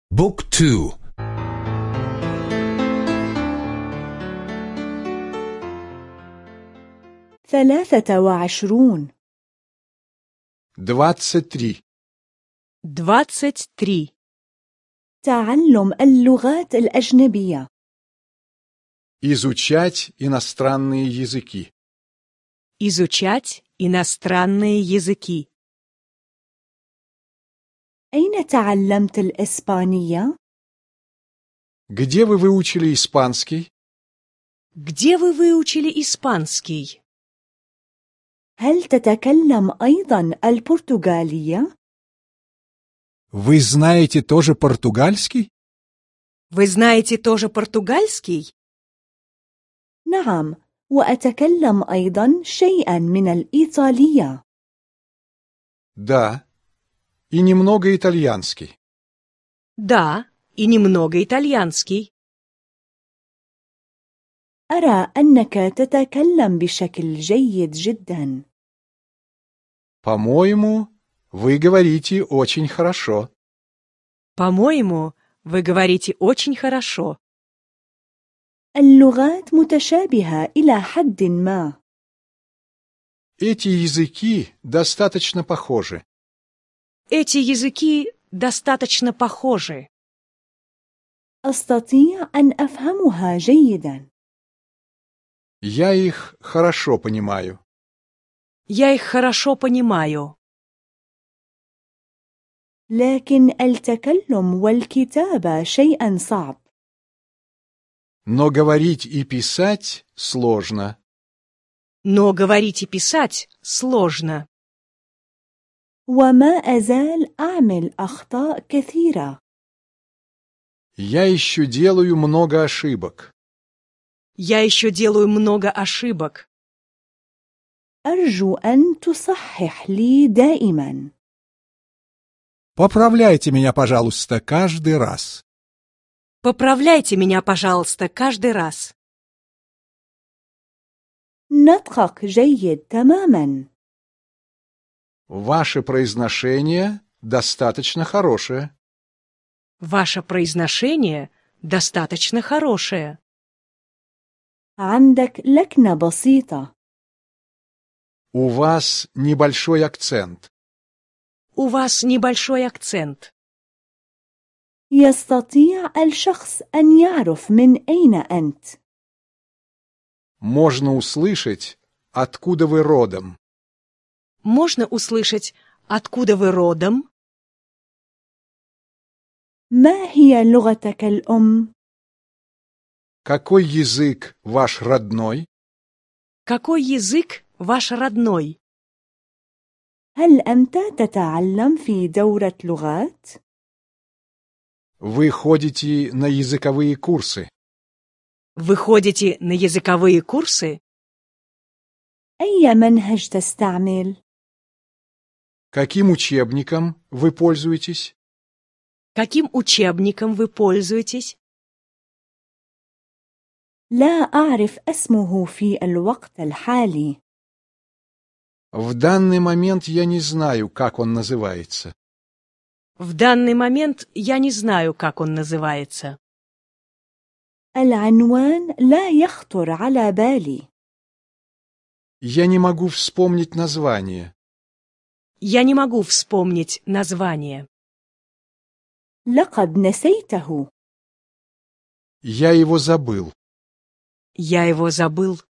بوك تو 23 23. تعلم اللغات الأجنبية. Изучать иностранные языки. Изучать иностранные языки. أين تعلمت الإسبانية؟ Где вы выучили испанский? Где вы выучили испанский? هل تتكلم أيضا البرتغالية؟ Вы знаете тоже португальский? Вы знаете тоже португальский? نعم، وأتكلم أيضا شيئا من الإيطالية. Да. И немного итальянский. Да, и немного итальянский. أرى أنك تتكلم بشكل جيد جدا. По-моему, вы говорите очень хорошо. По-моему, вы говорите очень хорошо. اللغات متشابهة إلى حد ما. Эти языки достаточно похожи. Эти языки достаточно похожи. أستطيع أن أفهمها جيدا. Я их хорошо понимаю. Я их хорошо понимаю. لكن التكلم والكتابة شيء صعب. Но говорить и писать сложно. Но говорить и писать сложно. وما أزال أعمل أخطاء كثيرة. Я еще делаю много ошибок. Я еще делаю много ошибок. أرجو أن تصحح لي دائما. Поправляйте меня, пожалуйста, каждый раз. Поправляйте меня, пожалуйста, каждый раз. نطقك جيد تماما. Ваше произношение достаточно хорошее. Ваше произношение достаточно хорошее. عندك لكنة بسيطة. У вас небольшой акцент. У вас небольшой акцент. يستطيع الشخص أن يعرف من أين أنت. Можно услышать, откуда вы родом. Можно услышать, откуда вы родом? ما هي لغتك الأم؟ Какой язык ваш родной? Какой язык ваш родной? هل أنت تتعلم في دورة لغات؟ Вы ходите на языковые курсы. Вы ходите на языковые курсы? أي منهج تستعمل؟ Каким учебником вы пользуетесь? Каким учебником вы пользуетесь? لا أعرف اسمه في الوقت الحالي. В данный момент я не знаю, как он называется. В данный момент я не знаю, как он называется. العنوان لا يخطر على بالي. Я не могу вспомнить название. Я не могу вспомнить название. لقد نسيته. Я его забыл. Я его забыл.